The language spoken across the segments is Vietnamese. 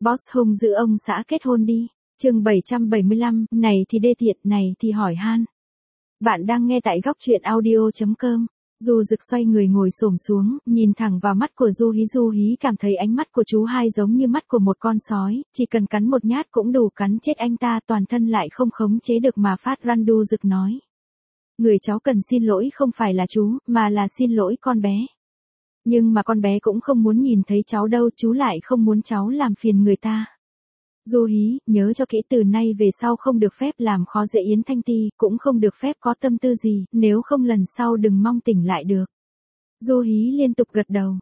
Boss hung giữ ông xã kết hôn đi. Chương 775, này thì đê tiện, này thì hỏi han. Bạn đang nghe tại góc truyện audio.com. Du Dực xoay người ngồi xổm xuống, nhìn thẳng vào mắt của Du Hí cảm thấy ánh mắt của chú hai giống như mắt của một con sói, chỉ cần cắn một nhát cũng đủ cắn chết anh ta, toàn thân lại không khống chế được mà phát run. Du Dực nói. Người cháu cần xin lỗi không phải là chú, mà là xin lỗi con bé. Nhưng mà con bé cũng không muốn nhìn thấy cháu đâu, chú lại không muốn cháu làm phiền người ta. Du Hí, nhớ cho kỹ từ nay về sau không được phép làm khó dễ Yến Thanh Ti, cũng không được phép có tâm tư gì, nếu không lần sau đừng mong tỉnh lại được. Du Hí liên tục gật đầu.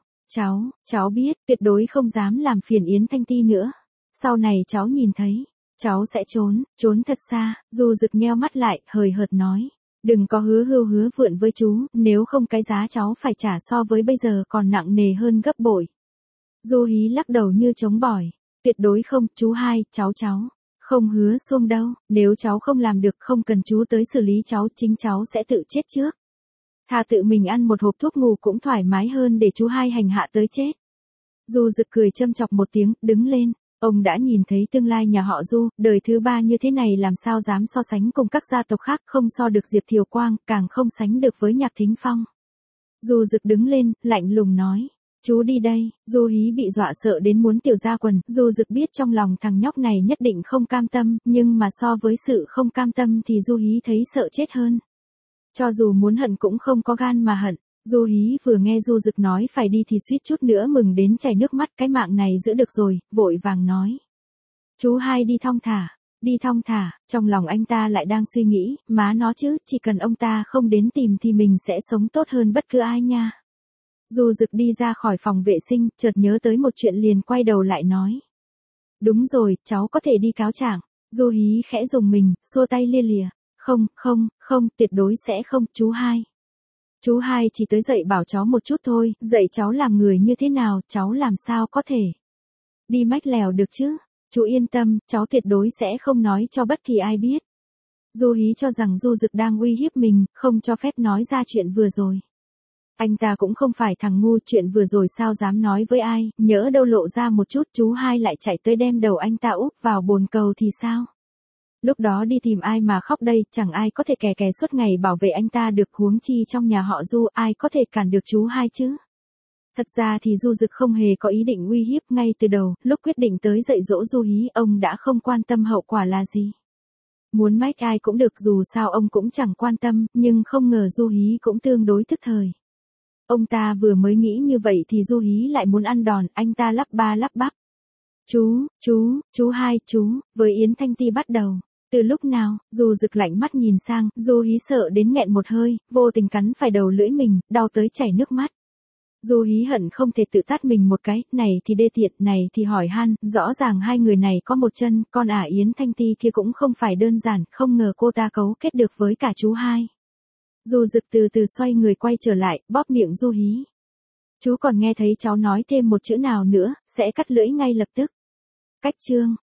Cháu biết, tuyệt đối không dám làm phiền Yến Thanh Ti nữa. Sau này cháu nhìn thấy, cháu sẽ trốn thật xa. Du Dực nheo mắt lại, hời hợt nói. Đừng có hứa vượn với chú, nếu không cái giá cháu phải trả so với bây giờ còn nặng nề hơn gấp bội. Du Hí lắc đầu như chống bỏi. Tuyệt đối không, chú hai, cháu không hứa xuông đâu, nếu cháu không làm được không cần chú tới xử lý cháu, chính cháu sẽ tự chết trước. Thà tự mình ăn một hộp thuốc ngủ cũng thoải mái hơn để chú hai hành hạ tới chết. Du Dực cười châm chọc một tiếng, đứng lên. Ông đã nhìn thấy tương lai nhà họ Du, đời thứ ba như thế này làm sao dám so sánh cùng các gia tộc khác, không so được Diệp Thiều Quang, càng không sánh được với Nhạc Thính Phong. Du Dực đứng lên, lạnh lùng nói. Chú đi đây. Du Hí bị dọa sợ đến muốn tiểu ra quần. Du Dực biết trong lòng thằng nhóc này nhất định không cam tâm, nhưng mà so với sự không cam tâm thì Du Hí thấy sợ chết hơn. Cho dù muốn hận cũng không có gan mà hận. Du Hí vừa nghe Du Dực nói phải đi thì suýt chút nữa mừng đến chảy nước mắt, cái mạng này giữ được rồi, vội vàng nói. Chú hai đi thong thả, trong lòng anh ta lại đang suy nghĩ, má nó chứ, chỉ cần ông ta không đến tìm thì mình sẽ sống tốt hơn bất cứ ai nha. Du Dực đi ra khỏi phòng vệ sinh, chợt nhớ tới một chuyện liền quay đầu lại nói. Đúng rồi, cháu có thể đi cáo trạng. Du Hí khẽ dùng mình, xua tay lia lịa. Không, tuyệt đối sẽ không, chú hai. Chú hai chỉ tới dạy bảo cháu một chút thôi, dạy cháu làm người như thế nào, cháu làm sao có thể đi mách lèo được chứ. Chú yên tâm, cháu tuyệt đối sẽ không nói cho bất kỳ ai biết. Du Hí cho rằng Du Dực đang uy hiếp mình, không cho phép nói ra chuyện vừa rồi. Anh ta cũng không phải thằng ngu, chuyện vừa rồi sao dám nói với ai, nhỡ đâu lộ ra một chút chú hai lại chạy tới đem đầu anh ta úp vào bồn cầu thì sao? Lúc đó đi tìm ai mà khóc đây, chẳng ai có thể kè suốt ngày bảo vệ anh ta được, huống chi trong nhà họ Du, ai có thể cản được chú hai chứ? Thật ra thì Du Dực không hề có ý định uy hiếp ngay từ đầu, lúc quyết định tới dạy dỗ Du Hí, ông đã không quan tâm hậu quả là gì. Muốn mách ai cũng được, dù sao ông cũng chẳng quan tâm, nhưng không ngờ Du Hí cũng tương đối thức thời. Ông ta vừa mới nghĩ như vậy thì Du Hí lại muốn ăn đòn, anh ta lắp ba lắp bắp. Chú hai, với Yến Thanh Ti bắt đầu. Từ lúc nào? Du Dực lạnh mắt nhìn sang, Du Hí sợ đến nghẹn một hơi, vô tình cắn phải đầu lưỡi mình, đau tới chảy nước mắt. Du Hí hận không thể tự tát mình một cái, này thì đê tiện, này thì hỏi han, rõ ràng hai người này có một chân, con Yến Thanh Ti kia cũng không phải đơn giản, không ngờ cô ta cấu kết được với cả chú hai. Du Dực từ từ xoay người quay trở lại, bóp miệng Du Hí. Chú còn nghe thấy cháu nói thêm một chữ nào nữa, sẽ cắt lưỡi ngay lập tức. Cách chương.